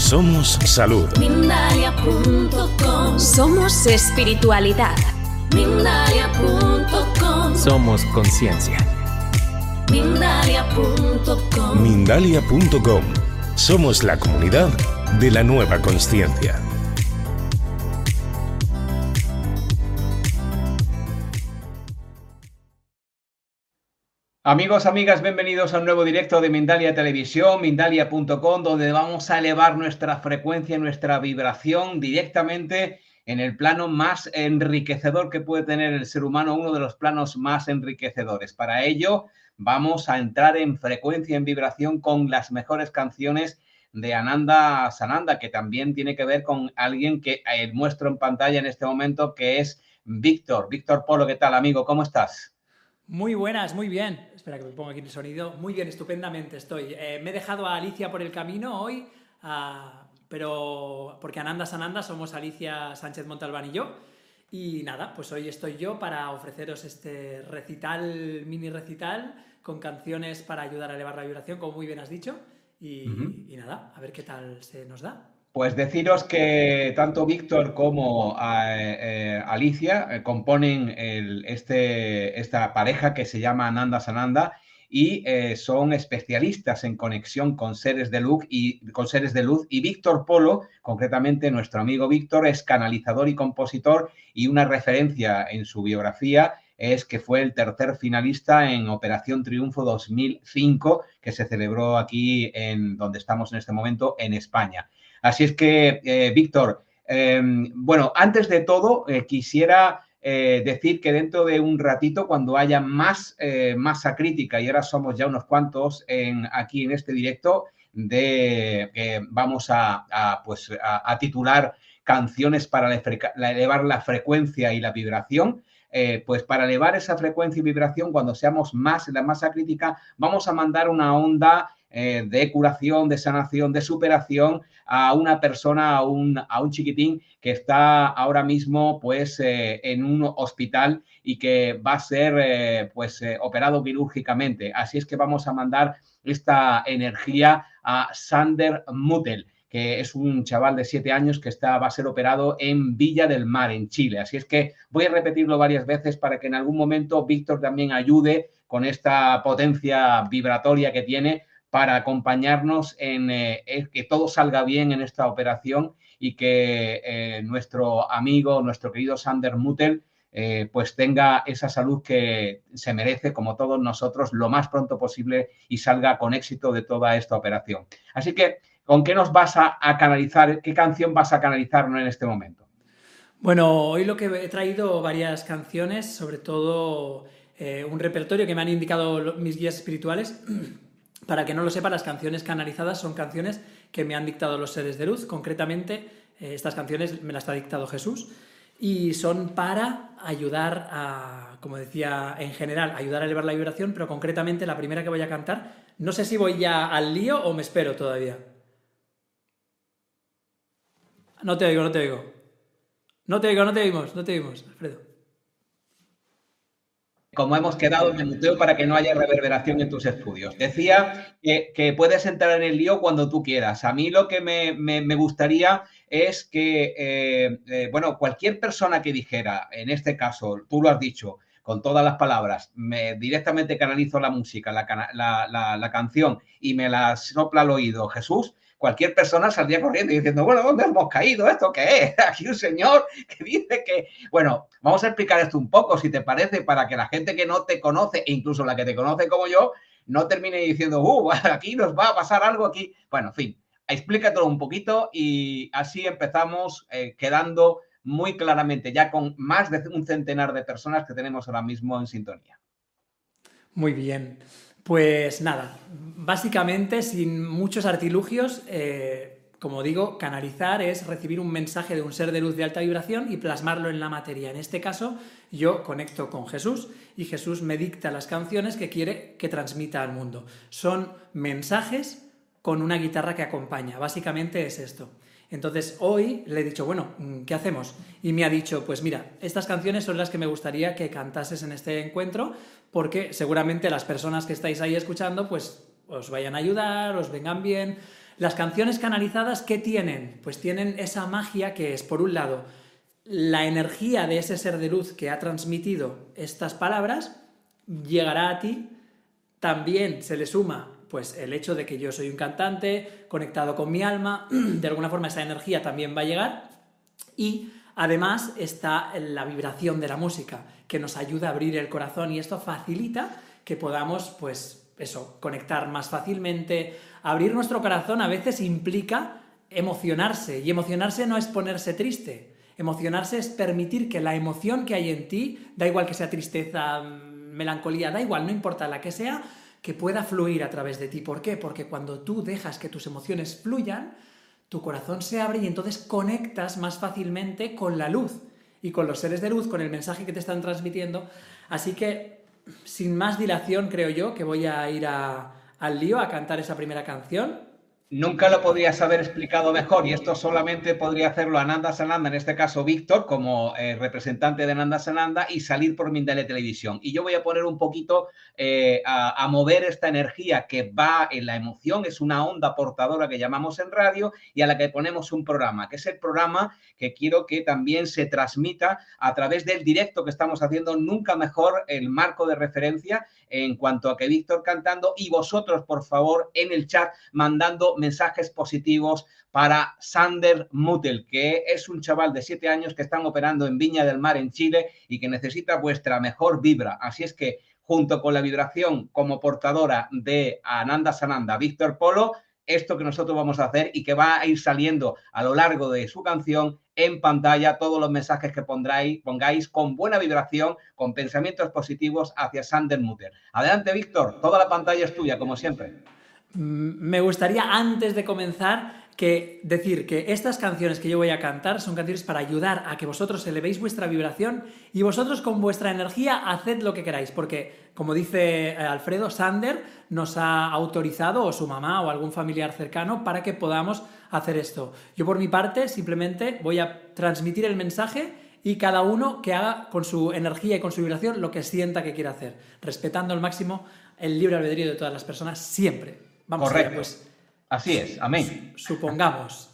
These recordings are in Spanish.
Somos salud. Mindalia.com. Somos espiritualidad. Mindalia.com. Somos conciencia. Mindalia.com. Mindalia.com. Somos la comunidad de la nueva consciencia. Amigos, amigas, bienvenidos a un nuevo directo de Mindalia Televisión, Mindalia.com, donde vamos a elevar nuestra frecuencia, nuestra vibración directamente en el plano más enriquecedor que puede tener el ser humano, uno de los planos más enriquecedores. Para ello, vamos a entrar en frecuencia, en vibración con las mejores canciones de Ananda Sananda, que también tiene que ver con alguien que muestro en pantalla en este momento, que es Víctor. Víctor Polo, ¿qué tal, amigo? ¿Cómo estás? Muy buenas, muy bien. Espera que me ponga aquí el sonido. Muy bien, estupendamente estoy. Me he dejado a Alicia por el camino hoy, pero porque Ananda Sananda somos Alicia Sánchez Montalbán y yo. Y nada, pues hoy estoy yo para ofreceros este recital, mini recital, con canciones para ayudar a elevar la vibración, como muy bien has dicho. Y nada, a ver qué tal se nos da. Pues deciros que tanto Víctor como Alicia componen esta pareja que se llama Ananda Sananda y son especialistas en conexión con seres de luz y Víctor Polo, concretamente nuestro amigo Víctor, es canalizador y compositor, y una referencia en su biografía es que fue el tercer finalista en Operación Triunfo 2005, que se celebró aquí en donde estamos en este momento, en España. Así es que, Víctor, bueno, antes de todo, quisiera decir que dentro de un ratito, cuando haya más masa crítica, y ahora somos ya unos cuantos aquí en este directo, vamos a titular canciones para elevar la frecuencia y la vibración. Pues para elevar esa frecuencia y vibración, cuando seamos más en la masa crítica, vamos a mandar una onda de curación, de sanación, de superación a una persona, a un chiquitín que está ahora mismo pues en un hospital y que va a ser operado quirúrgicamente. Así es que vamos a mandar esta energía a Sander Mutel, que es un chaval de 7 años que va a ser operado en Villa del Mar, en Chile. Así es que voy a repetirlo varias veces para que en algún momento Víctor también ayude con esta potencia vibratoria que tiene para acompañarnos en que todo salga bien en esta operación y que nuestro amigo, nuestro querido Sander Mutel, pues tenga esa salud que se merece, como todos nosotros, lo más pronto posible y salga con éxito de toda esta operación. Así que, ¿con qué nos vas a canalizar? ¿Qué canción vas a canalizarnos en este momento? Bueno, hoy lo que he traído varias canciones, sobre todo un repertorio que me han indicado mis guías espirituales. Para que no lo sepa, las canciones canalizadas son canciones que me han dictado los seres de luz. Concretamente, estas canciones me las ha dictado Jesús y son para ayudar a, como decía, en general, ayudar a elevar la vibración, pero concretamente la primera que voy a cantar, no sé si voy ya al lío o me espero todavía. No te oigo. No te oímos, Alfredo. Como hemos quedado, me muteo para que no haya reverberación en tus estudios. Decía que puedes entrar en el lío cuando tú quieras. A mí lo que me gustaría es que, cualquier persona que dijera, en este caso, tú lo has dicho, con todas las palabras, directamente canalizo la música, la canción, y me la sopla al oído Jesús, cualquier persona saldría corriendo y diciendo, bueno, ¿dónde hemos caído? ¿Esto qué es? Aquí un señor que dice que... Bueno, vamos a explicar esto un poco, si te parece, para que la gente que no te conoce, e incluso la que te conoce como yo, no termine diciendo, aquí nos va a pasar algo aquí. Bueno, en fin, explícatelo un poquito y así empezamos quedando muy claramente, ya con más de un centenar de personas que tenemos ahora mismo en sintonía. Muy bien. Pues nada, básicamente sin muchos artilugios, como digo, canalizar es recibir un mensaje de un ser de luz de alta vibración y plasmarlo en la materia. En este caso, yo conecto con Jesús y Jesús me dicta las canciones que quiere que transmita al mundo. Son mensajes con una guitarra que acompaña, básicamente es esto. Entonces hoy le he dicho, bueno, ¿qué hacemos? Y me ha dicho, pues mira, estas canciones son las que me gustaría que cantases en este encuentro, porque seguramente las personas que estáis ahí escuchando, pues os vayan a ayudar, os vengan bien. Las canciones canalizadas, ¿qué tienen? Pues tienen esa magia que es, por un lado, la energía de ese ser de luz que ha transmitido estas palabras llegará a ti. También se le suma pues el hecho de que yo soy un cantante conectado con mi alma, de alguna forma esa energía también va a llegar, y además está la vibración de la música que nos ayuda a abrir el corazón, y esto facilita que podamos pues eso, conectar más fácilmente. Abrir nuestro corazón a veces implica emocionarse, y emocionarse no es ponerse triste. Emocionarse es permitir que la emoción que hay en ti, da igual que sea tristeza, melancolía, da igual, no importa la que sea, que pueda fluir a través de ti. ¿Por qué? Porque cuando tú dejas que tus emociones fluyan, tu corazón se abre y entonces conectas más fácilmente con la luz y con los seres de luz, con el mensaje que te están transmitiendo. Así que, sin más dilación, creo yo que voy a ir al lío a cantar esa primera canción. Nunca lo podrías haber explicado mejor, y esto solamente podría hacerlo Ananda Sananda, en este caso Víctor, como representante de Ananda Sananda, y salir por Mindalia Televisión. Y yo voy a poner un poquito a mover esta energía que va en la emoción, es una onda portadora que llamamos en radio y a la que ponemos un programa, que es el programa que quiero que también se transmita a través del directo que estamos haciendo, nunca mejor el marco de referencia en cuanto a que Víctor cantando y vosotros, por favor, en el chat mandando mensajes positivos para Sander Mutel, que es un chaval de 7 años que están operando en Viña del Mar, en Chile, y que necesita vuestra mejor vibra. Así es que, junto con la vibración como portadora de Ananda Sananda, Víctor Polo, esto que nosotros vamos a hacer y que va a ir saliendo a lo largo de su canción en pantalla, todos los mensajes que pongáis con buena vibración, con pensamientos positivos hacia Sander Mutel. Adelante, Víctor, toda la pantalla es tuya, como siempre. Me gustaría, antes de comenzar, decir que estas canciones que yo voy a cantar son canciones para ayudar a que vosotros elevéis vuestra vibración y vosotros con vuestra energía haced lo que queráis, porque, como dice Alfredo, Sander nos ha autorizado, o su mamá o algún familiar cercano, para que podamos hacer esto. Yo, por mi parte, simplemente voy a transmitir el mensaje y cada uno que haga con su energía y con su vibración lo que sienta que quiere hacer, respetando al máximo el libre albedrío de todas las personas siempre. Vamos correcto. Allá, pues. Así es, amén. Supongamos.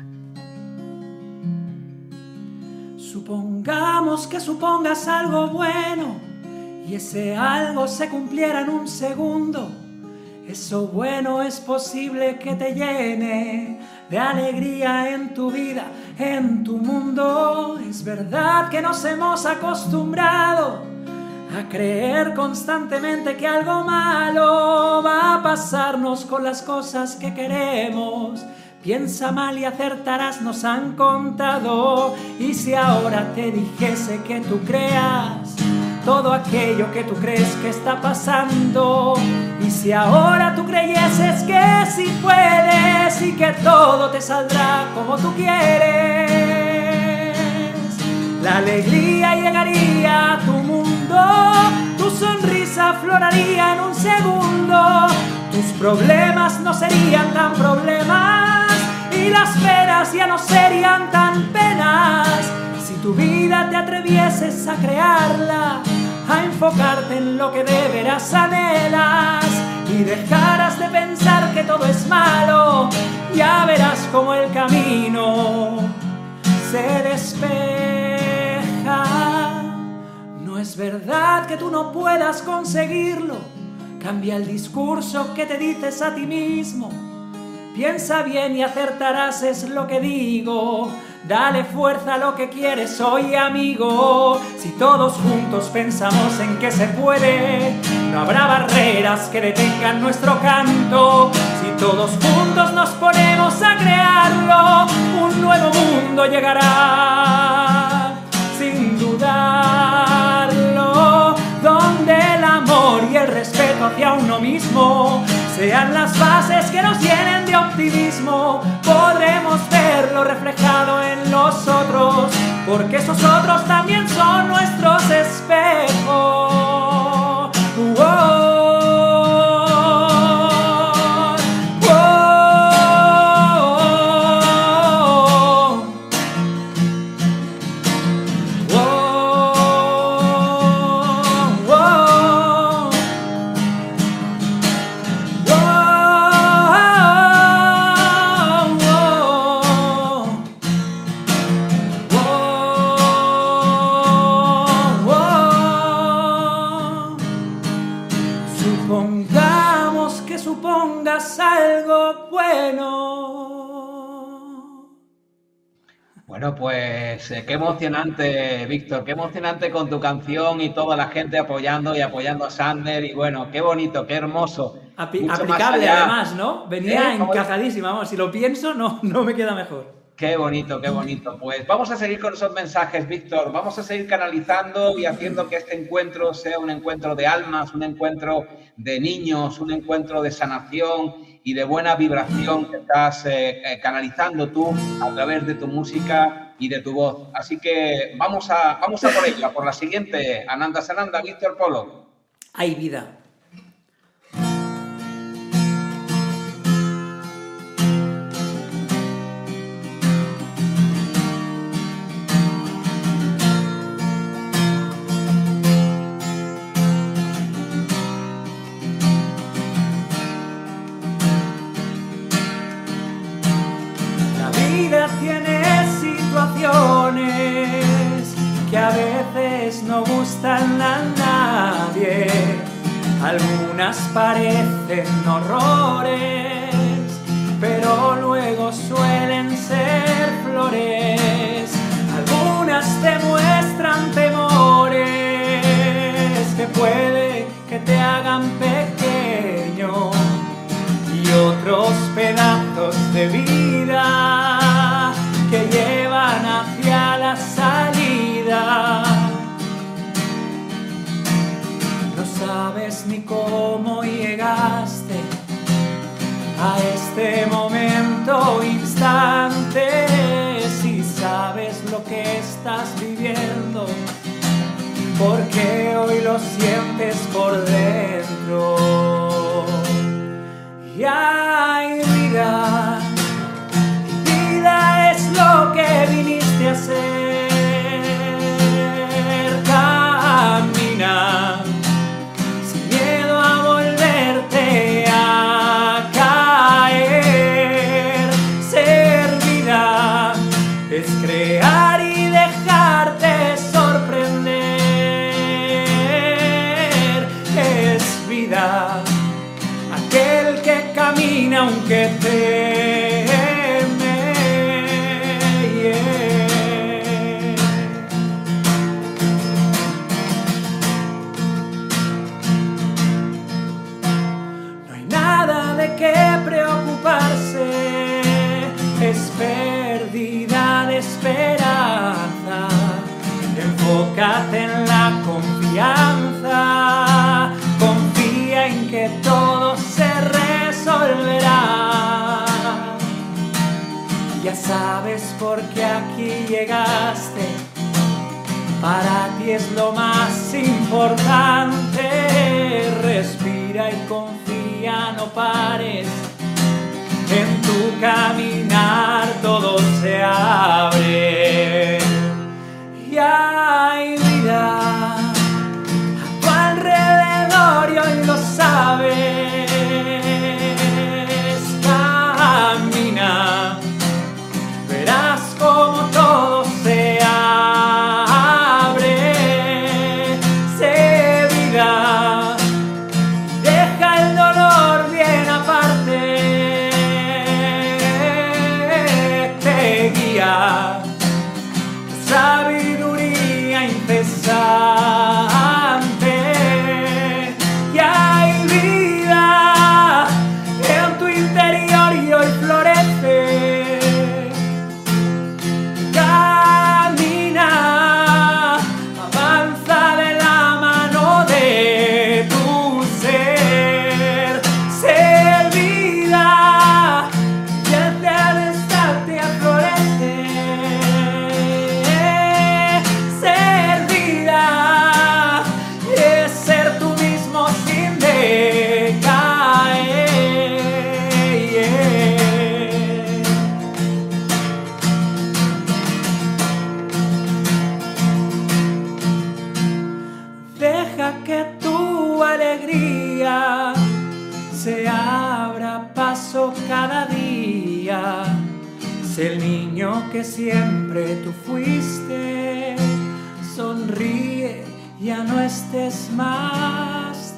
Supongamos que supongas algo bueno y ese algo se cumpliera en un segundo. Eso bueno es posible que te llene de alegría en tu vida, en tu mundo. Es verdad que nos hemos acostumbrado a creer constantemente que algo malo va a pasarnos con las cosas que queremos. Piensa mal y acertarás, nos han contado. Y si ahora te dijese que tú creas todo aquello que tú crees que está pasando, y si ahora tú creyeses que sí puedes y que todo te saldrá como tú quieres, la alegría llegaría a tu mundo, tu sonrisa afloraría en un segundo, tus problemas no serían tan problemas y las penas ya no serían tan penas. Si tu vida te atrevieses a crearla, a enfocarte en lo que de veras anhelas y dejaras de pensar que todo es malo, ya verás como el camino se despeja. No es verdad que tú no puedas conseguirlo. Cambia el discurso que te dices a ti mismo. Piensa bien y acertarás, es lo que digo. Dale fuerza a lo que quieres, oye amigo. Si todos juntos pensamos en que se puede, no habrá barreras que detengan nuestro canto. Si todos juntos nos ponemos a crearlo, un nuevo mundo llegará, sin dudarlo, donde el amor y el respeto hacia uno mismo sean las bases que nos llenen de optimismo. Podremos verlo reflejado en los otros, porque esos otros también son nuestros espejos. Bueno, pues qué emocionante, Víctor, qué emocionante con tu canción y toda la gente apoyando y apoyando a Sander y bueno, qué bonito, qué hermoso. Mucho más Aplicable allá. además, ¿no? Venía ¿Cómo dices? encajadísima, vamos, si lo pienso no me queda mejor. Qué bonito, qué bonito. Pues vamos a seguir con esos mensajes, Víctor. Vamos a seguir canalizando y haciendo que este encuentro sea un encuentro de almas, un encuentro de niños, un encuentro de sanación y de buena vibración que estás canalizando tú a través de tu música y de tu voz. Así que vamos a por ella, por la siguiente. Ananda Sananda, Víctor Polo. Hay vida. Tiene situaciones que a veces no gustan a nadie, algunas parecen horrores, pero luego suelen ser flores, algunas te muestran temores que puede que te hagan pequeño y otros pedazos de vida que llevan hacia la salida. No sabes ni cómo llegaste a este momento, instante, si sabes lo que estás viviendo, porque hoy lo sientes por dentro. Y hay vida. Vida es lo que viniste a hacer. Camina sin miedo a volverte a caer. Ser vida es crear y dejarte sorprender. Es vida aquel que camina aunque teme. No hay nada de qué preocuparse, es pérdida de esperanza. Enfócate en la confianza, confía en que todo se resolverá. Ya sabes por qué aquí llegaste, para ti es lo más importante. Respira y confía, no pares, en tu caminar todo se abre. Y hay vida a tu alrededor y hoy lo sabes. Camina, verás como todo se abre. Sé vida, deja el dolor bien aparte. Te guía sabiduría incesante. Y hay vida en tu interior y hoy florece. Camina, avanza de la mano de tu ser. Ser vida, y el despertarte a florecer. Ser vida es ser tú mismo sin decaer. Deja que tu alegría se abra paso cada día. Sé el niño que siempre tú fuiste. Sonríe, ya no estés más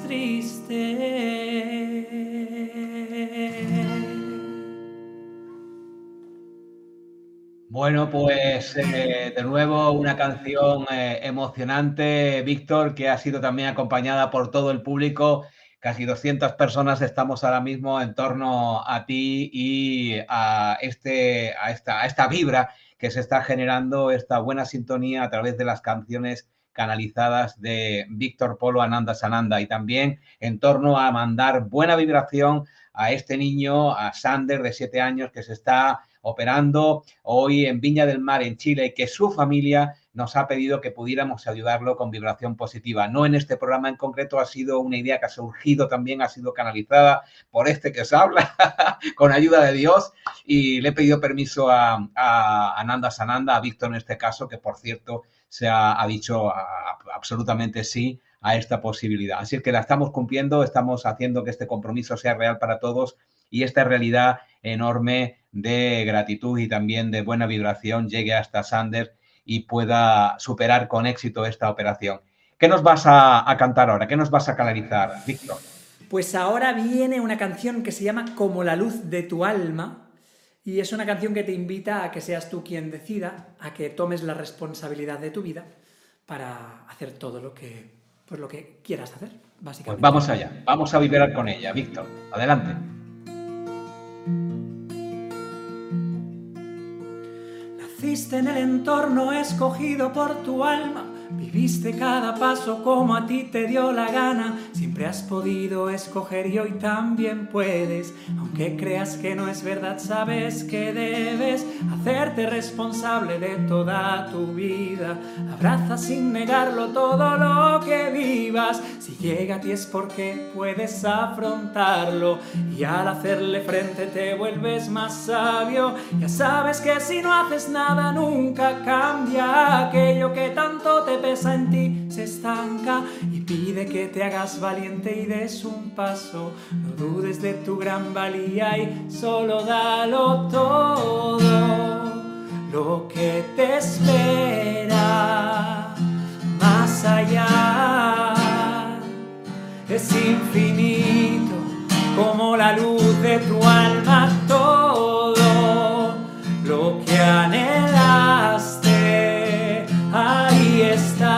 triste. Bueno, pues de nuevo una canción emocionante, Víctor, que ha sido también acompañada por todo el público. Casi 200 personas estamos ahora mismo en torno a ti y a esta vibra que se está generando, esta buena sintonía a través de las canciones canalizadas de Víctor Polo Ananda Sananda, y también en torno a mandar buena vibración a este niño, a Sander, de 7 años, que se está operando hoy en Viña del Mar, en Chile, y que su familia nos ha pedido que pudiéramos ayudarlo con vibración positiva. No en este programa en concreto, ha sido una idea que ha surgido también, ha sido canalizada por este que os habla, con ayuda de Dios, y le he pedido permiso a Ananda Sananda, a Víctor en este caso, que por cierto ha dicho absolutamente sí a esta posibilidad. Así que la estamos cumpliendo, estamos haciendo que este compromiso sea real para todos, y esta realidad enorme de gratitud y también de buena vibración llegue hasta Sander y pueda superar con éxito esta operación. ¿Qué nos vas a cantar ahora? ¿Qué nos vas a canalizar, Víctor? Pues ahora viene una canción que se llama Como la luz de tu alma, y es una canción que te invita a que seas tú quien decida, a que tomes la responsabilidad de tu vida para hacer todo lo que quieras hacer, básicamente. Pues vamos allá, vamos a vibrar con ella, Víctor. Adelante. Naciste en el entorno escogido por tu alma, viviste cada paso como a ti te dio la gana, siempre has podido escoger y hoy también puedes, aunque creas que no es verdad, sabes que debes hacerte responsable de toda tu vida, abraza sin negarlo todo lo que vivas, si llega a ti es porque puedes afrontarlo y al hacerle frente te vuelves más sabio, ya sabes que si no haces nada nunca cambia, aquello que tanto te pesa en ti se estanca y pide que te hagas valiente y des un paso, no dudes de tu gran valía y solo dalo todo, lo que te espera más allá es infinito como la luz de tu alma, todo lo que anhelaste ahí está,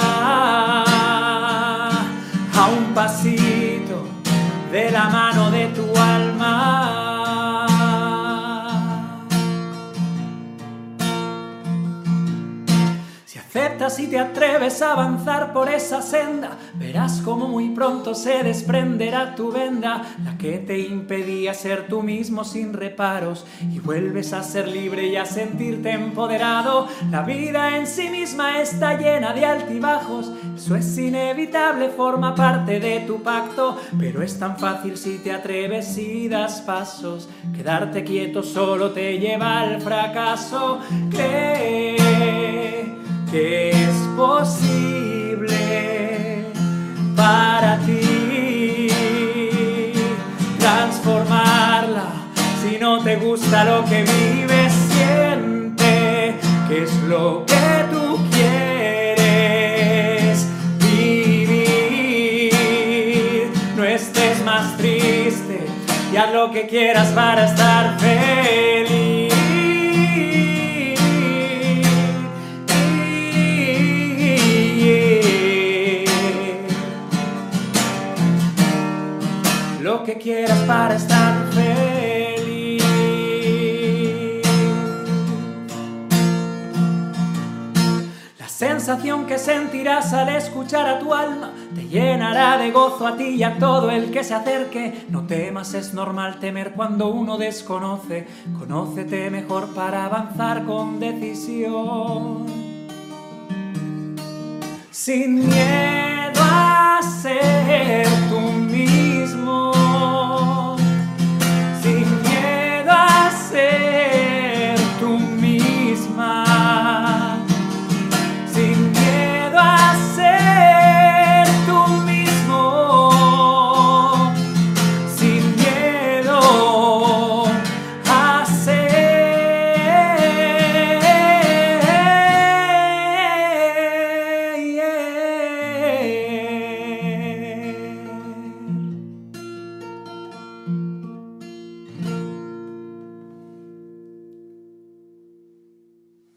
a un pasito de la mano de tu alma. Si aceptas y te atreves a avanzar por esa senda, verás como muy pronto se desprenderá tu venda, la que te impedía ser tú mismo sin reparos, y vuelves a ser libre y a sentirte empoderado. La vida en sí misma está llena de altibajos, eso es inevitable, forma parte de tu pacto, pero es tan fácil si te atreves y das pasos, quedarte quieto solo te lleva al fracaso. Cree que es posible para ti transformarla. Si no te gusta lo que vives, siente que es lo que tú quieres vivir. No estés más triste y haz lo que quieras para estar feliz. Lo que quieras para estar feliz. La sensación que sentirás al escuchar a tu alma te llenará de gozo a ti y a todo el que se acerque. No temas, es normal temer cuando uno desconoce. Conócete mejor para avanzar con decisión. Sin miedo a ser tú mismo, sin miedo a ser tú misma, sin miedo a ser tú mismo, sin miedo a ser.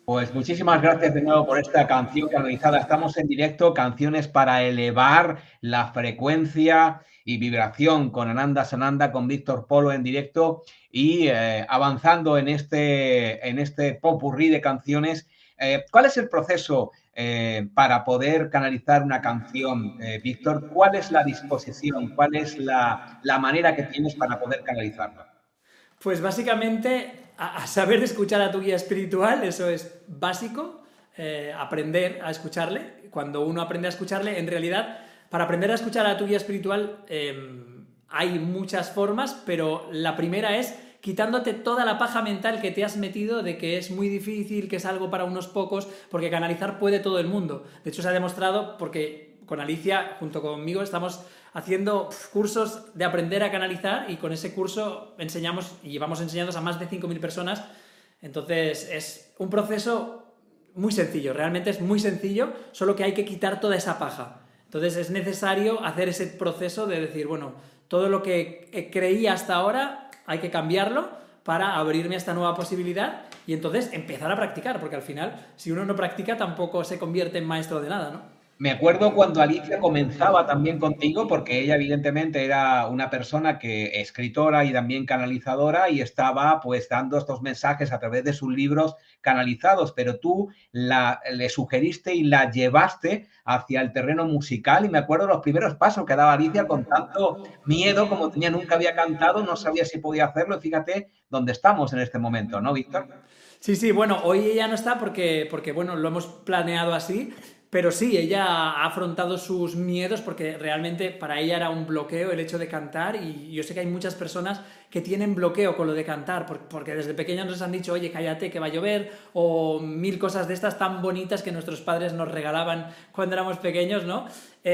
Pues muchísimas gracias de nuevo por esta canción canalizada. Estamos en directo, canciones para elevar la frecuencia y vibración con Ananda Sananda, con Víctor Polo en directo y avanzando en este popurrí de canciones. ¿Cuál es el proceso para poder canalizar una canción, Víctor? ¿Cuál es la disposición? ¿Cuál es la manera que tienes para poder canalizarla? Pues básicamente a saber escuchar a tu guía espiritual, eso es básico, aprender a escucharle. Cuando uno aprende a escucharle, en realidad, para aprender a escuchar a tu guía espiritual hay muchas formas, pero la primera es quitándote toda la paja mental que te has metido de que es muy difícil, que es algo para unos pocos, porque canalizar puede todo el mundo. De hecho, se ha demostrado porque con Alicia, junto conmigo, estamos haciendo cursos de aprender a canalizar y con ese curso enseñamos y llevamos enseñando a más de 5.000 personas. Entonces es un proceso muy sencillo, realmente es muy sencillo, solo que hay que quitar toda esa paja. Entonces es necesario hacer ese proceso de decir, bueno, todo lo que creía hasta ahora hay que cambiarlo para abrirme a esta nueva posibilidad y entonces empezar a practicar, porque al final, si uno no practica, tampoco se convierte en maestro de nada, ¿no? Me acuerdo cuando Alicia comenzaba también contigo, porque ella evidentemente era una persona que escritora y también canalizadora y estaba pues dando estos mensajes a través de sus libros canalizados, pero tú le sugeriste y la llevaste hacia el terreno musical y me acuerdo los primeros pasos que daba Alicia con tanto miedo, como tenía, nunca había cantado, no sabía si podía hacerlo y fíjate dónde estamos en este momento, ¿no, Víctor? Sí, bueno, hoy ella no está porque bueno, lo hemos planeado así. Pero sí, ella ha afrontado sus miedos porque realmente para ella era un bloqueo el hecho de cantar y yo sé que hay muchas personas que tienen bloqueo con lo de cantar porque desde pequeños nos han dicho, oye, cállate que va a llover o 1000 cosas de estas tan bonitas que nuestros padres nos regalaban cuando éramos pequeños, ¿no?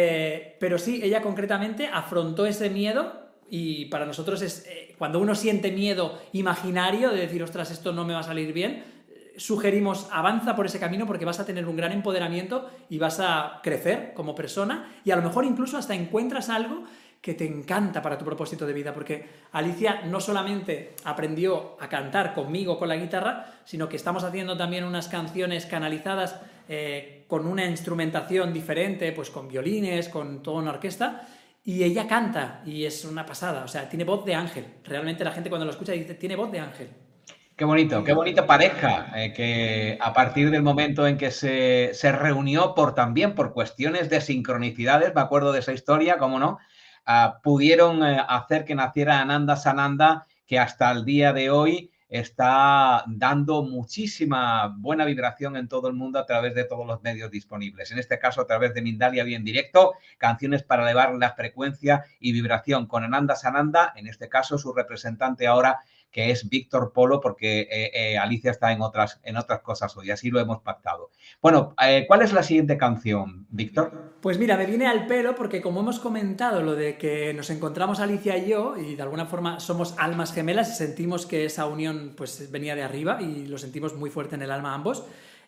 Pero sí, ella concretamente afrontó ese miedo y para nosotros es cuando uno siente miedo imaginario de decir, ostras, esto no me va a salir bien, sugerimos avanza por ese camino porque vas a tener un gran empoderamiento y vas a crecer como persona y a lo mejor incluso hasta encuentras algo que te encanta para tu propósito de vida, porque Alicia no solamente aprendió a cantar conmigo con la guitarra, sino que estamos haciendo también unas canciones canalizadas con una instrumentación diferente, pues con violines, con toda una orquesta, y ella canta y es una pasada, o sea, tiene voz de ángel. Realmente la gente cuando lo escucha dice, tiene voz de ángel. Qué bonita pareja, que a partir del momento en que se reunió también por cuestiones de sincronicidades, me acuerdo de esa historia, cómo no, pudieron hacer que naciera Ananda Sananda, que hasta el día de hoy está dando muchísima buena vibración en todo el mundo a través de todos los medios disponibles. En este caso, a través de Mindalia bien directo, canciones para elevar la frecuencia y vibración con Ananda Sananda, en este caso su representante ahora, que es Víctor Polo, porque Alicia está en otras cosas hoy, así lo hemos pactado. Bueno, ¿cuál es la siguiente canción, Víctor? Pues mira, me viene al pelo porque como hemos comentado lo de que nos encontramos Alicia y yo y de alguna forma somos almas gemelas y sentimos que esa unión pues venía de arriba y lo sentimos muy fuerte en el alma ambos,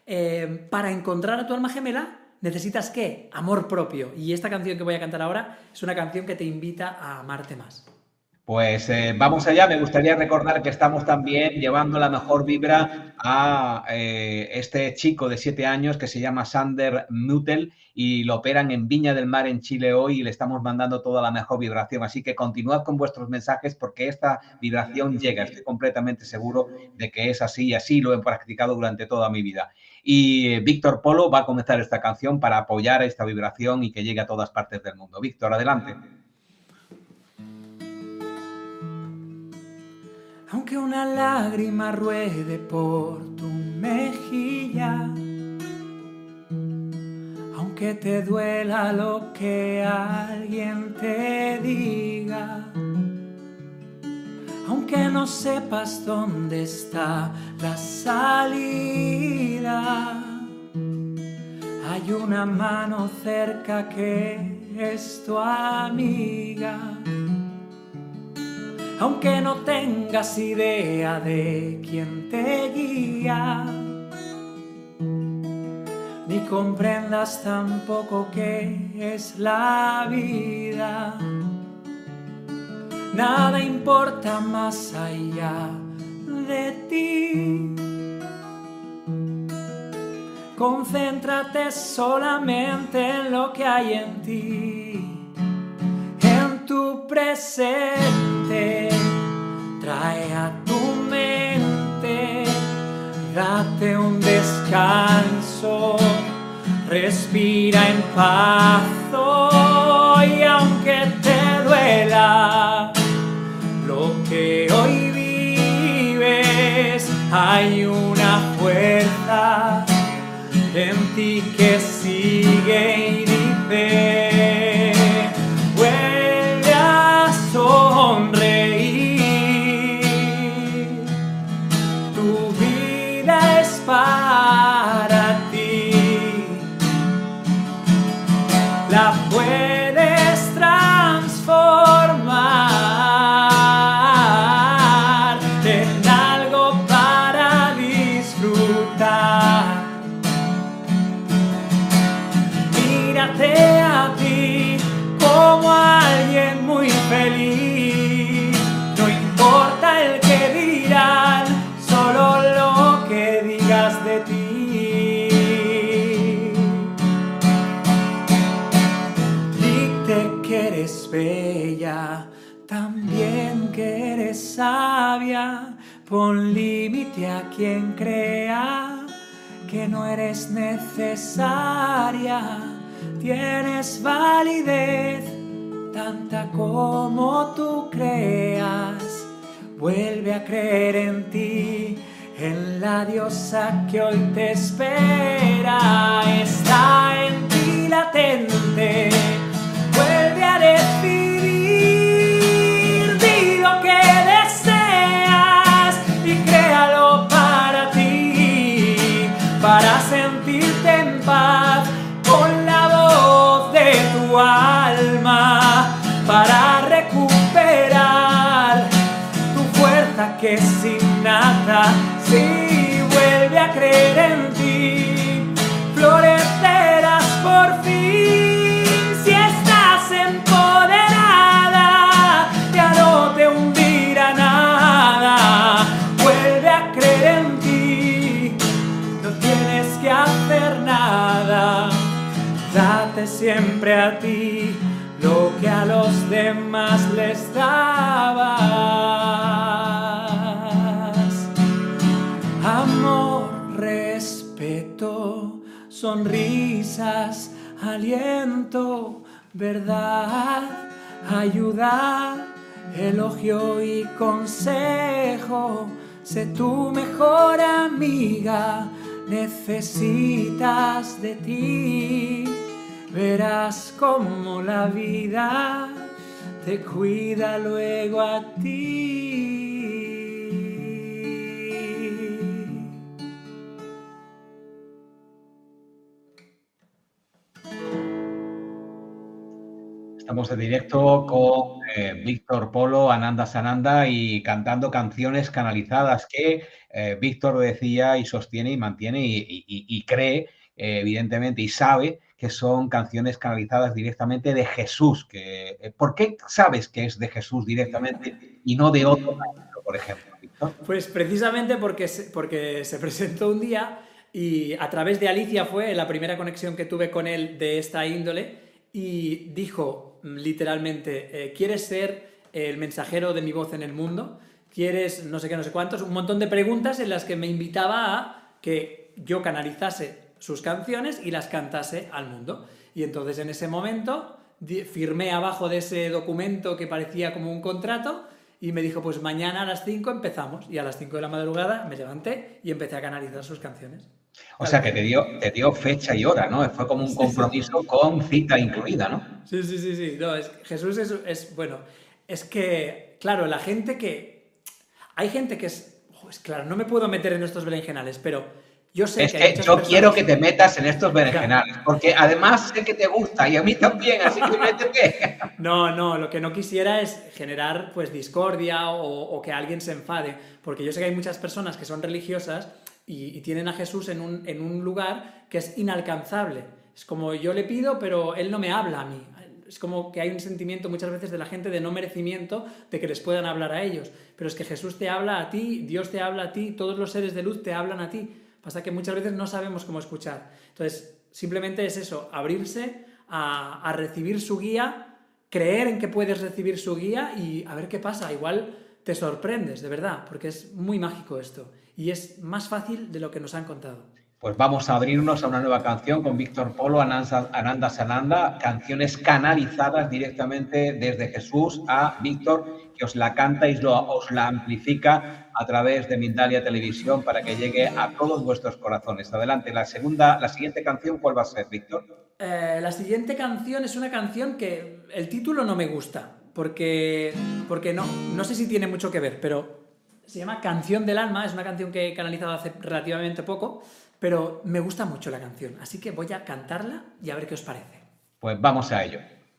para encontrar a tu alma gemela necesitas ¿qué? Amor propio, y esta canción que voy a cantar ahora es una canción que te invita a amarte más. Pues vamos allá. Me gustaría recordar que estamos también llevando la mejor vibra a este chico de 7 años que se llama Sander Mutel y lo operan en Viña del Mar, en Chile hoy, y le estamos mandando toda la mejor vibración. Así que continuad con vuestros mensajes porque esta vibración llega. Estoy completamente seguro de que es así y así lo he practicado durante toda mi vida. Y Víctor Polo va a comenzar esta canción para apoyar esta vibración y que llegue a todas partes del mundo. Víctor, adelante. Aunque una lágrima ruede por tu mejilla, aunque te duela lo que alguien te diga, aunque no sepas dónde está la salida, hay una mano cerca que es tu amiga. Aunque no tengas idea de quién te guía, ni comprendas tampoco qué es la vida, nada importa más allá de ti. Concéntrate solamente en lo que hay en ti, en tu presente. Trae a tu mente, date un descanso, respira en paz hoy, aunque te duela lo que hoy vives. Hay una fuerza en ti que sigue y dice: vuelve a sonreír, tu vida es para ti, la puedes transformar en algo para disfrutar. Mírate a ti como alguien muy feliz. No importa el que dirán, solo lo que digas de ti. Dite que eres bella, también que eres sabia. Pon límite a quien crea que no eres necesaria. Tienes validez, tanta como tú creas. Vuelve a creer en ti, en la diosa que hoy te espera. Está en ti latente, vuelve a decidir. Di lo que deseas y créalo para ti, para sentirte en paz con la voz de tu alma, para recuperar tu fuerza que es innata. Si vuelve a creer en ti, florecerás por fin. Si estás empoderada, ya no te hundirá nada. Vuelve a creer en ti, no tienes que hacer nada. Date siempre a ti lo que a los demás les dabas. Amor, respeto, sonrisas, aliento, verdad, ayuda, elogio y consejo. Sé tu mejor amiga, necesitas de ti. Verás cómo la vida te cuida luego a ti. Estamos en directo con Víctor Polo, Ananda Sananda, y cantando canciones canalizadas que Víctor decía y sostiene y mantiene y cree, evidentemente, y sabe que son canciones canalizadas directamente de Jesús. ¿Por qué sabes que es de Jesús directamente y no de otro maestro, por ejemplo, Víctor? Pues precisamente porque se presentó un día y a través de Alicia fue la primera conexión que tuve con él de esta índole, y dijo literalmente: ¿quieres ser el mensajero de mi voz en el mundo? ¿Quieres no sé qué, no sé cuántos? Un montón de preguntas en las que me invitaba a que yo canalizase sus canciones y las cantase al mundo. Y entonces en ese momento firmé abajo de ese documento que parecía como un contrato y me dijo: pues mañana a las 5 empezamos. Y a las 5 de la madrugada me levanté y empecé a canalizar sus canciones. O sea, que te dio fecha y hora, ¿no? Fue como un compromiso con cita incluida, ¿no? Sí. No, Jesús es bueno, es que, claro, la gente que... Hay gente que es... Claro, no me puedo meter en estos berenjenales, pero yo sé es que yo quiero que te metas en estos berenjenales, porque además sé que te gusta y a mí también, así que métete. No, lo que no quisiera es generar pues discordia o que alguien se enfade, porque yo sé que hay muchas personas que son religiosas y tienen a Jesús en un lugar que es inalcanzable. Es como yo le pido, pero él no me habla a mí. Es como que hay un sentimiento muchas veces de la gente de no merecimiento de que les puedan hablar a ellos. Pero es que Jesús te habla a ti, Dios te habla a ti, todos los seres de luz te hablan a ti. Pasa que muchas veces no sabemos cómo escuchar. Entonces, simplemente es eso, abrirse a recibir su guía, creer en que puedes recibir su guía y a ver qué pasa. Igual te sorprendes, de verdad, porque es muy mágico esto y es más fácil de lo que nos han contado. Pues vamos a abrirnos a una nueva canción con Víctor Polo, Ananda Sananda, canciones canalizadas directamente desde Jesús a Víctor, que os la canta y os la amplifica a través de Mindalia Televisión para que llegue a todos vuestros corazones. Adelante, la siguiente canción, ¿cuál va a ser, Víctor? La siguiente canción es una canción que el título no me gusta, porque no sé si tiene mucho que ver, pero se llama Canción del Alma, es una canción que he canalizado hace relativamente poco, pero me gusta mucho la canción, así que voy a cantarla y a ver qué os parece. Pues vamos a ello.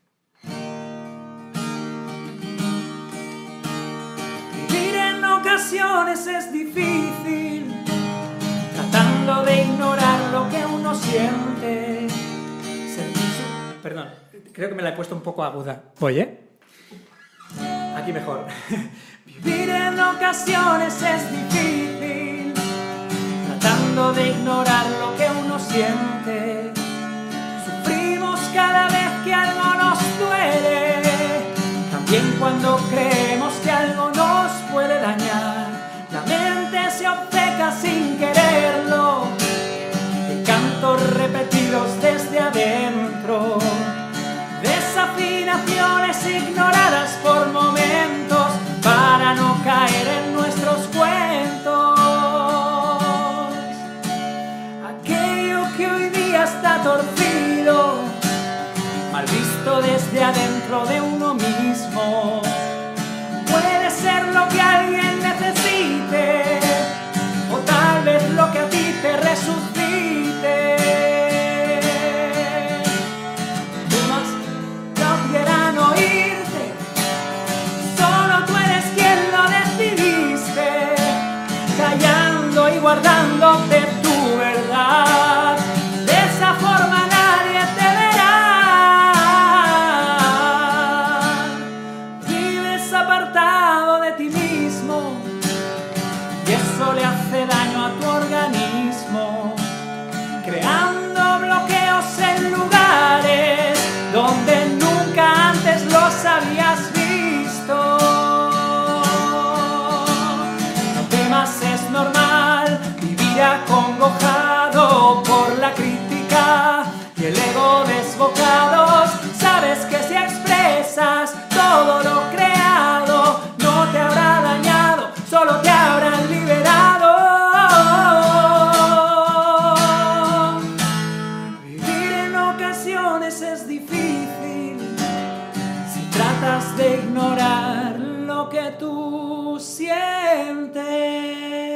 Vivir en ocasiones es difícil, tratando de ignorar lo que uno siente. Perdón, creo que me la he puesto un poco aguda. Oye, aquí mejor. Vivir en ocasiones es difícil, tratando de ignorar lo que uno siente. Sufrimos cada vez que algo nos duele, también cuando creemos que algo nos puede dañar. La mente se obceca sin quererlo, de cantos repetidos desde adentro, desafinaciones ignoradas por momentos para no caer en nuestros cuentos. Aquello que hoy día está torcido, mal visto desde adentro de uno mismo, puede ser lo que alguien necesite, o tal vez lo que a ti te resucite. Demás no quieran oírte, solo tú eres quien lo decidiste, callando y guardándote tu verdad. De esa forma nadie te verá. Vives apartado de ti mismo y eso le hace daño a tu organismo, creando bloqueos en lugares donde nunca antes los habías visto. No temas, es normal vivir acongojado por la crítica y el ego desbocados. Sabes que si expresas todo lo creado, no te habrá dañado, solo te habrán liberado. Vivir en ocasiones es difícil si tratas de ignorar lo que tú sientes.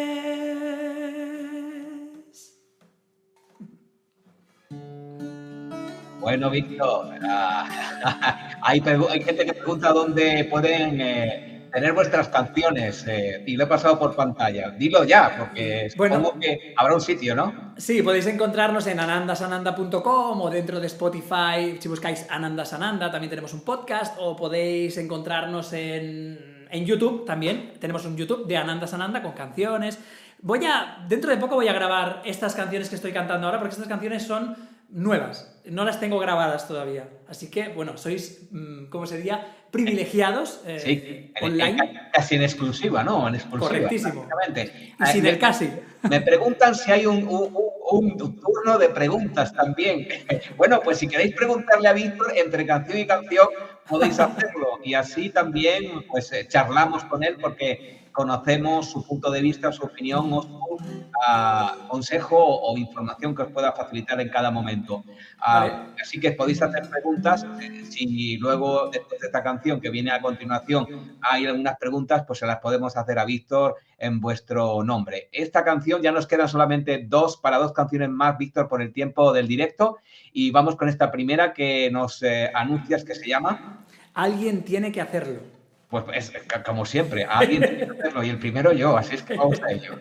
Bueno, Víctor, hay gente que pregunta dónde pueden tener vuestras canciones y lo he pasado por pantalla. Dilo ya, porque supongo que habrá un sitio, ¿no? Sí, podéis encontrarnos en anandasananda.com o dentro de Spotify, si buscáis Ananda Sananda, también tenemos un podcast, o podéis encontrarnos en YouTube también. Tenemos un YouTube de Ananda Sananda con canciones. Dentro de poco voy a grabar estas canciones que estoy cantando ahora, porque estas canciones son nuevas, no las tengo grabadas todavía. Así que, bueno, sois, ¿cómo se diría? Privilegiados sí, online. Casi en exclusiva, ¿no? En exclusiva. Correctísimo. Y sin el casi. Me preguntan si hay un turno de preguntas también. Bueno, pues si queréis preguntarle a Víctor entre canción y canción, podéis hacerlo. Y así también, pues, charlamos con él porque conocemos su punto de vista, su opinión o su consejo o información que os pueda facilitar en cada momento. Vale. Así que podéis hacer preguntas. Si luego, después de esta canción que viene a continuación, hay algunas preguntas, pues se las podemos hacer a Víctor en vuestro nombre. Esta canción ya nos quedan solamente dos canciones más, Víctor, por el tiempo del directo. Y vamos con esta primera que nos anuncias, que se llama... Alguien tiene que hacerlo. Pues es, como siempre, alguien tiene que hacerlo y el primero yo, así es que vamos a ello.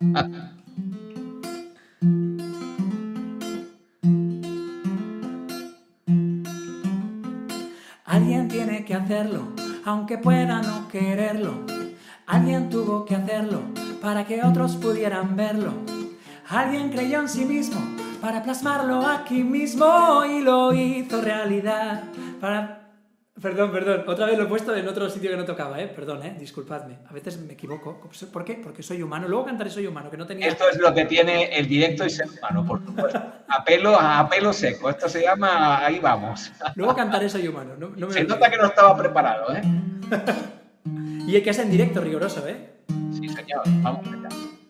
Alguien tiene que hacerlo, aunque pueda no quererlo. Alguien tuvo que hacerlo para que otros pudieran verlo. Alguien creyó en sí mismo para plasmarlo aquí mismo y lo hizo realidad. Perdón, otra vez lo he puesto en otro sitio que no tocaba, Perdón, disculpadme. A veces me equivoco. ¿Por qué? Porque soy humano. Luego cantaré Soy humano, que no tenía... Esto es lo que tiene el directo y ser humano, por supuesto. A pelo seco. Esto se llama Ahí vamos. Luego cantaré Soy humano. No me se nota que no estaba preparado, Y el que es en directo, riguroso, Sí, señor. Vamos allá.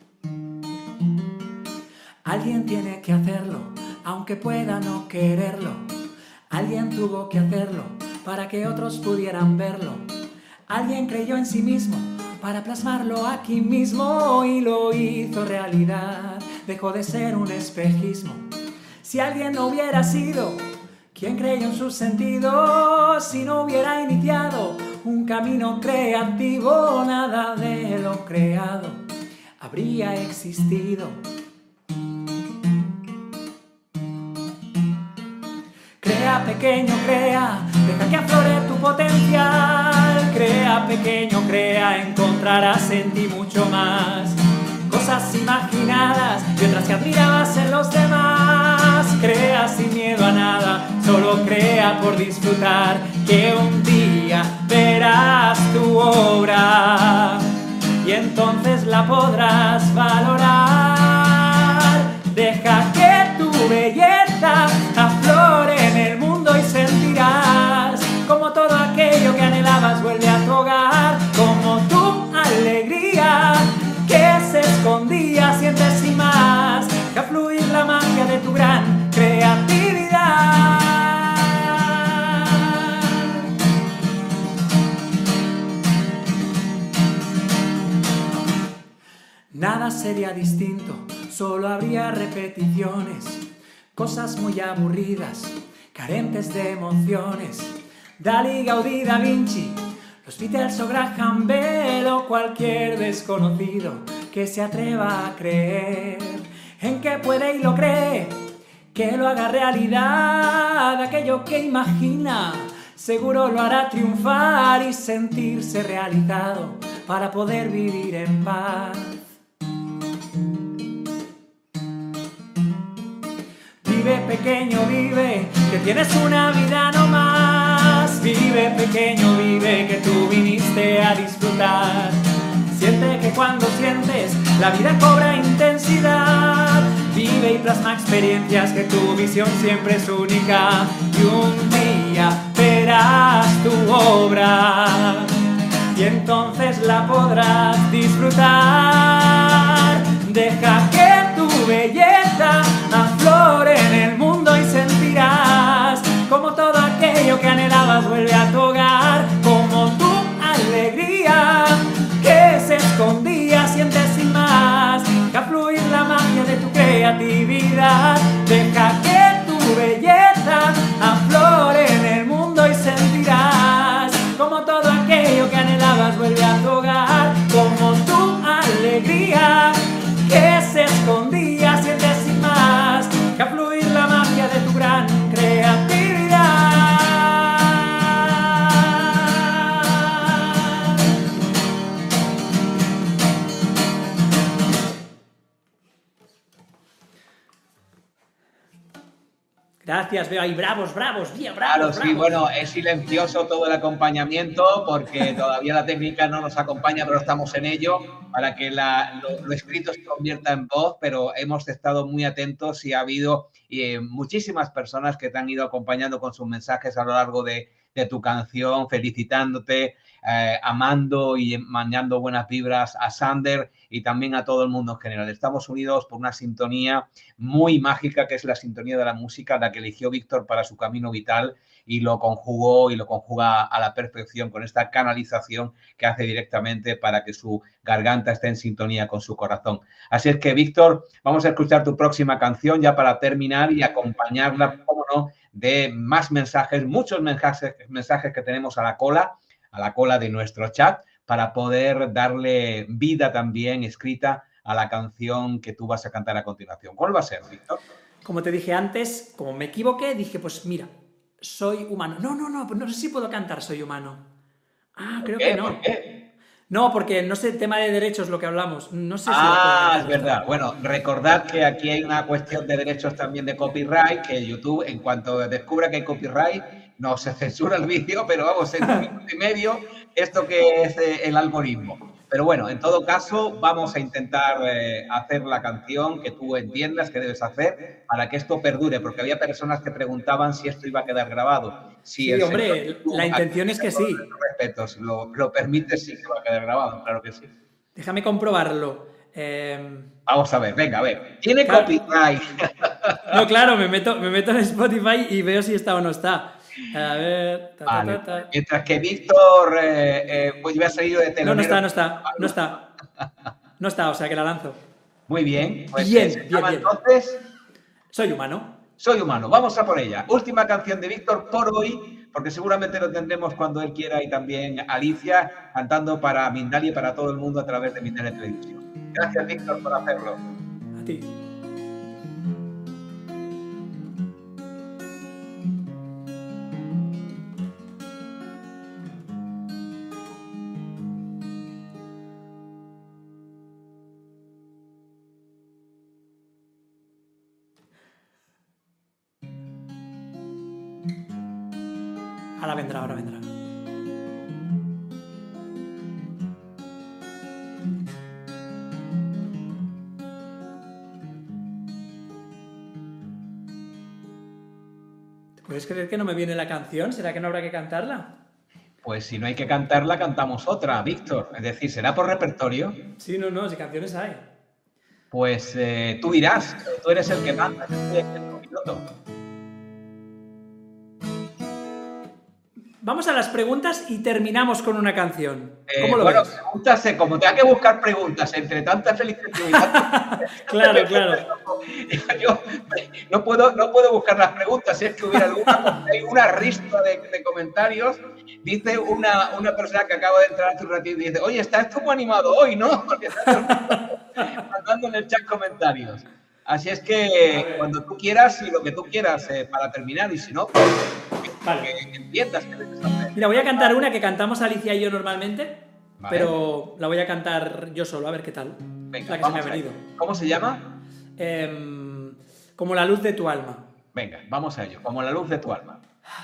Alguien tiene que hacerlo, aunque pueda no quererlo. Alguien tuvo que hacerlo para que otros pudieran verlo. Alguien creyó en sí mismo para plasmarlo aquí mismo y lo hizo realidad. Dejó de ser un espejismo. Si alguien no hubiera sido quien creyó en sus sentidos, si no hubiera iniciado un camino creativo, nada de lo creado habría existido. Crea pequeño, crea, deja que aflore tu potencial. Crea pequeño, crea, encontrarás en ti mucho más. Cosas imaginadas y otras que admirabas en los demás. Crea sin miedo a nada, solo crea por disfrutar. Que un día verás tu obra y entonces la podrás valorar. Deja que tu belleza aflore en el mundo y sentirás como todo aquello que anhelabas vuelve a tu hogar. Como tu alegría que se escondía sientes sin más. Deja fluir la magia de tu gran creatividad. Nada sería distinto, solo habría repeticiones, cosas muy aburridas, carentes de emociones. Dalí, Gaudí, Da Vinci, los Beatles o Graham Bell o cualquier desconocido que se atreva a creer en que puede y lo cree, que lo haga realidad. Aquello que imagina seguro lo hará triunfar y sentirse realizado para poder vivir en paz. Vive pequeño, vive, que tienes una vida no más. Vive pequeño, vive, que tú viniste a disfrutar. Siente que cuando sientes, la vida cobra intensidad. Vive y plasma experiencias, que tu visión siempre es única. Y un día verás tu obra y entonces la podrás disfrutar. Deja que tu belleza aflore en el mundo y sentirás como todo aquello que anhelabas vuelve a tu hogar. Como tu alegría que se escondía sientes sin más. Deja fluir la magia de tu creatividad. Deja que tu belleza aflore en el mundo y sentirás como todo aquello que anhelabas vuelve a tu hogar. Como tu alegría que se escondía sientes sin más. Deja fluir la magia de tu gran creatividad. Gracias, veo ahí bravos, bien, bravos. Claro, sí, bueno, es silencioso todo el acompañamiento porque todavía la técnica no nos acompaña, pero estamos en ello para que lo escrito se convierta en voz, pero hemos estado muy atentos y ha habido muchísimas personas que te han ido acompañando con sus mensajes a lo largo de tu canción, felicitándote, amando y mandando buenas vibras a Sander y también a todo el mundo en general. Estamos unidos por una sintonía muy mágica, que es la sintonía de la música, la que eligió Víctor para su camino vital y lo conjugó y lo conjuga a la perfección con esta canalización que hace directamente para que su garganta esté en sintonía con su corazón. Así es que, Víctor, vamos a escuchar tu próxima canción ya para terminar y acompañarla, cómo no, de más mensajes, muchos mensajes que tenemos a la cola de nuestro chat, para poder darle vida también escrita a la canción que tú vas a cantar a continuación. ¿Cuál va a ser, Víctor? Como te dije antes, como me equivoqué, dije, pues mira, soy humano. No sé si puedo cantar Soy humano. Ah, creo que no. ¿Por qué? No, porque no sé, tema de derechos lo que hablamos. No sé si es verdad. Bueno, recordad que aquí hay una cuestión de derechos también de copyright, que YouTube, en cuanto descubra que hay copyright, no se censura el vídeo, pero vamos, en un minuto y medio, esto que es el algoritmo. Pero bueno, en todo caso, vamos a intentar hacer la canción que tú entiendas que debes hacer para que esto perdure, porque había personas que preguntaban si esto iba a quedar grabado. Si sí, hombre, la intención es que sí. Respetos, lo permite, sí que va a quedar grabado, claro que sí. Déjame comprobarlo. Vamos a ver, venga, a ver. ¿Tiene copyright? No, claro, me meto en Spotify y veo si está o no está. A ver. Vale. Mientras que Víctor pues ya ha salido de telonero. No está, o sea que la lanzo. Muy bien. Pues bien. Entonces, Soy humano. Soy humano. Vamos a por ella. Última canción de Víctor por hoy, porque seguramente lo tendremos cuando él quiera, y también Alicia cantando para Mindalia y para todo el mundo a través de Mindalia Televisión. Gracias, Víctor, por hacerlo. A ti. Ahora vendrá. ¿Puedes creer que no me viene la canción? ¿Será que no habrá que cantarla? Pues si no hay que cantarla, cantamos otra, Víctor. Es decir, ¿será por repertorio? Sí, no, si canciones hay. Pues tú dirás, tú eres el que manda, yo soy el piloto. Vamos a las preguntas y terminamos con una canción. ¿Cómo lo ves? Preguntas, como tenga que buscar preguntas entre tantas felicitaciones. Claro. Yo no puedo buscar las preguntas, si es que hubiera alguna, hay una ristra de comentarios. Dice una persona que acaba de entrar hace un ratito y dice, oye, estás como animado hoy, ¿no? Porque estás mandando en el chat comentarios. Así es que cuando tú quieras y lo que tú quieras para terminar, y si no, pues vale. Que entiendas que debes hacer. Mira, voy a cantar una que cantamos Alicia y yo normalmente, vale. Pero la voy a cantar yo solo, a ver qué tal. Venga, la que se me ha venido. ¿Cómo se llama? Como la luz de tu alma. Venga, vamos a ello. Como la luz de tu alma.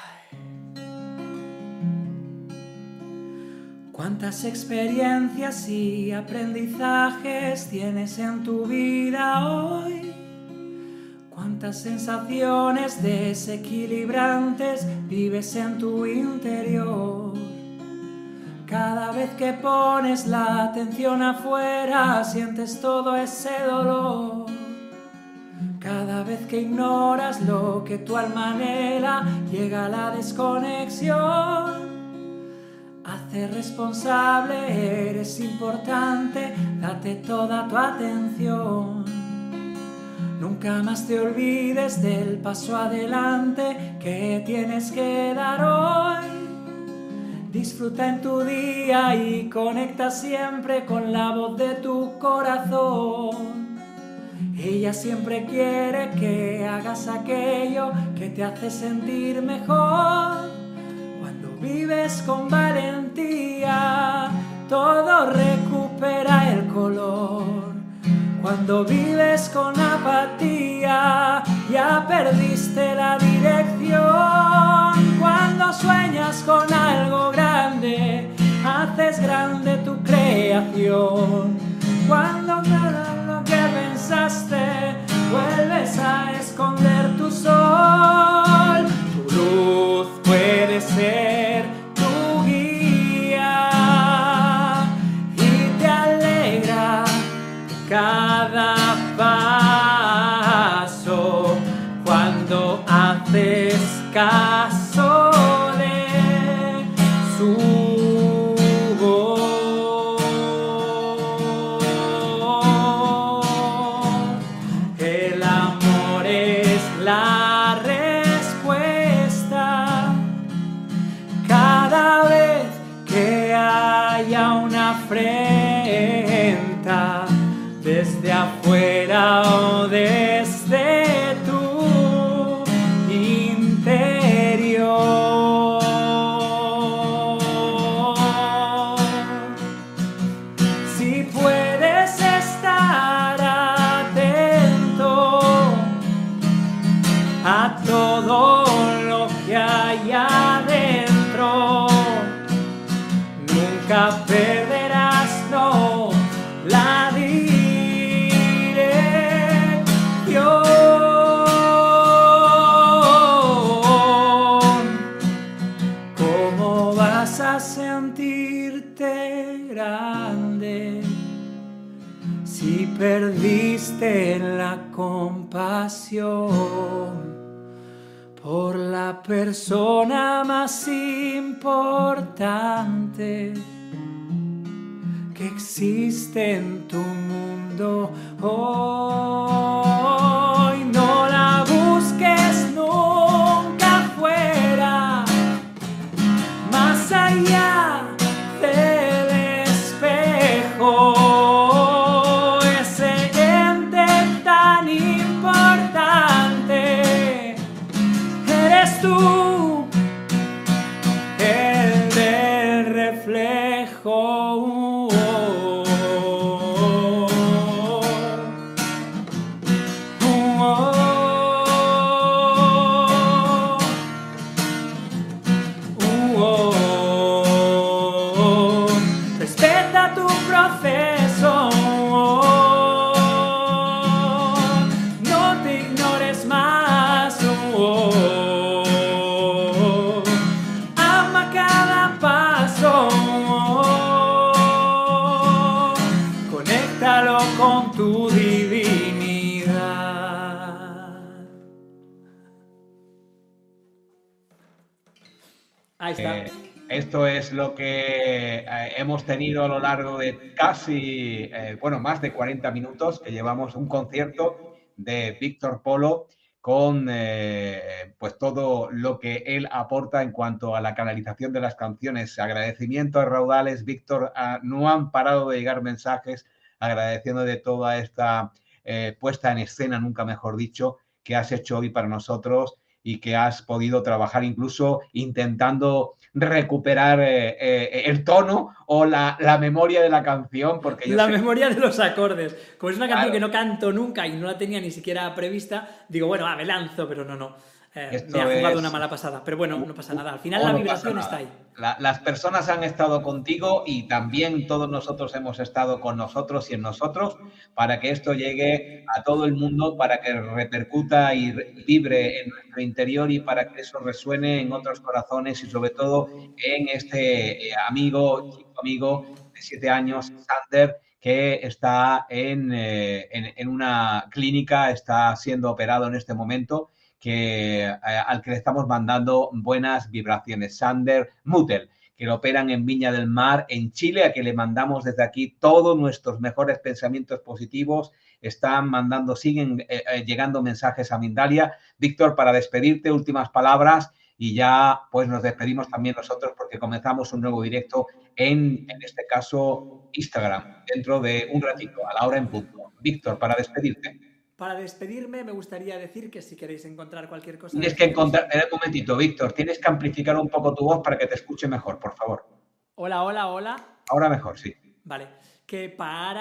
¿Cuántas experiencias y aprendizajes tienes en tu vida hoy? ¿Cuántas sensaciones desequilibrantes vives en tu interior? Cada vez que pones la atención afuera, sientes todo ese dolor. Cada vez que ignoras lo que tu alma anhela, llega la desconexión. Hazte responsable, eres importante, date toda tu atención. Nunca más te olvides del paso adelante que tienes que dar hoy. Disfruta en tu día y conecta siempre con la voz de tu corazón. Ella siempre quiere que hagas aquello que te hace sentir mejor. Vives con valentía, todo recupera el color. Cuando vives con apatía, ya perdiste la dirección. Cuando sueñas con algo grande, haces grande tu creación. Cuando nada lo que pensaste, vuelves a esconder tu sol. Tu luz puede ser tu guía y te alegra cada paso cuando haces caso de su voz. El amor es la respuesta. Cada vez que haya una afrenta, desde afuera o desde tu interior, todo lo que hay adentro. Nunca perderás, no, la dirección. ¿Cómo vas a sentirte grande si perdiste la compasión por la persona más importante que existe en tu mundo hoy? No la busques nunca fuera, más allá del espejo. Ese ente tan importante eres tú, el del reflejo. Respeta tu proceso, no te ignores más. Ama cada paso, conéctalo con tu divinidad. Ahí está. Esto es lo que hemos tenido a lo largo de casi, más de 40 minutos que llevamos un concierto de Víctor Polo con pues todo lo que él aporta en cuanto a la canalización de las canciones. Agradecimientos raudales, Víctor. No han parado de llegar mensajes agradeciendo de toda esta puesta en escena, nunca mejor dicho, que has hecho hoy para nosotros y que has podido trabajar incluso intentando recuperar el tono o la memoria de la canción. Porque yo memoria de los acordes. Como es una canción que no canto nunca y no la tenía ni siquiera prevista, digo, bueno, me lanzo, pero no. Me ha jugado una mala pasada. Pero bueno, no pasa nada. Al final la vibración está ahí. Las personas han estado contigo y también todos nosotros hemos estado con nosotros y en nosotros para que esto llegue a todo el mundo, para que repercuta y vibre en nuestro interior y para que eso resuene en otros corazones y sobre todo en este chico amigo de 7 años, Sander, que está en una clínica, está siendo operado en este momento, al que le estamos mandando buenas vibraciones. Sander Mutel, que lo operan en Viña del Mar, en Chile, a que le mandamos desde aquí todos nuestros mejores pensamientos positivos. Siguen llegando mensajes a Mindalia. Víctor, para despedirte, últimas palabras y ya pues nos despedimos también nosotros porque comenzamos un nuevo directo en este caso Instagram, dentro de un ratito, a la hora en punto. Víctor, para despedirte. Para despedirme me gustaría decir que si queréis encontrar cualquier cosa... Tienes que encontrar... Un momentito, Víctor. Tienes que amplificar un poco tu voz para que te escuche mejor, por favor. Hola. Ahora mejor, sí. Vale. Pues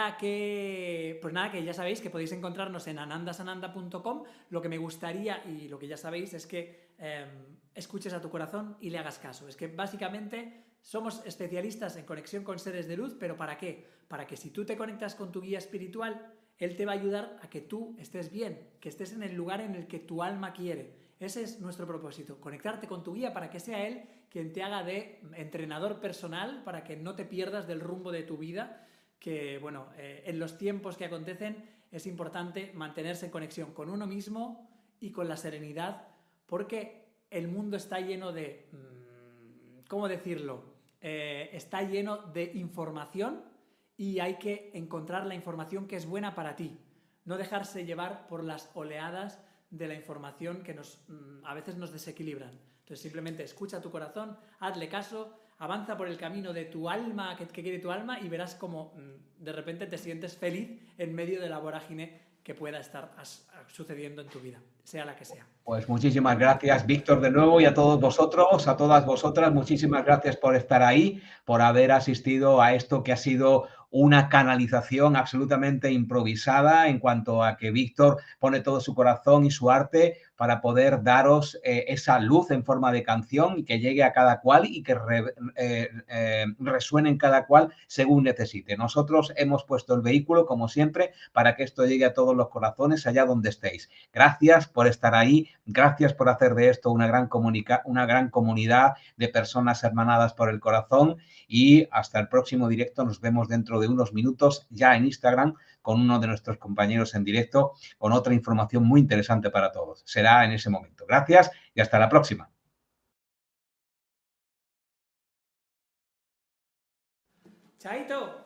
nada, que ya sabéis que podéis encontrarnos en anandasananda.com. Lo que me gustaría y lo que ya sabéis es que escuches a tu corazón y le hagas caso. Es que básicamente somos especialistas en conexión con seres de luz, pero ¿para qué? Para que si tú te conectas con tu guía espiritual, él te va a ayudar a que tú estés bien, que estés en el lugar en el que tu alma quiere. Ese es nuestro propósito, conectarte con tu guía para que sea él quien te haga de entrenador personal, para que no te pierdas del rumbo de tu vida, que bueno, en los tiempos que acontecen es importante mantenerse en conexión con uno mismo y con la serenidad, porque el mundo está lleno de, ¿cómo decirlo? Está lleno de información. Y hay que encontrar la información que es buena para ti. No dejarse llevar por las oleadas de la información que a veces nos desequilibran. Entonces simplemente escucha tu corazón, hazle caso, avanza por el camino de tu alma, que quiere tu alma, y verás cómo de repente te sientes feliz en medio de la vorágine que pueda estar sucediendo en tu vida, sea la que sea. Pues muchísimas gracias, Víctor, de nuevo, y a todos vosotros, a todas vosotras, muchísimas gracias por estar ahí, por haber asistido a esto que ha sido una canalización absolutamente improvisada en cuanto a que Víctor pone todo su corazón y su arte para poder daros esa luz en forma de canción y que llegue a cada cual y que resuene en cada cual según necesite. Nosotros hemos puesto el vehículo, como siempre, para que esto llegue a todos los corazones allá donde estéis. Gracias por estar ahí, gracias por hacer de esto una gran comunidad de personas hermanadas por el corazón, y hasta el próximo directo. Nos vemos dentro de unos minutos ya en Instagram con uno de nuestros compañeros en directo con otra información muy interesante para todos. Será en ese momento. Gracias y hasta la próxima. Chaito.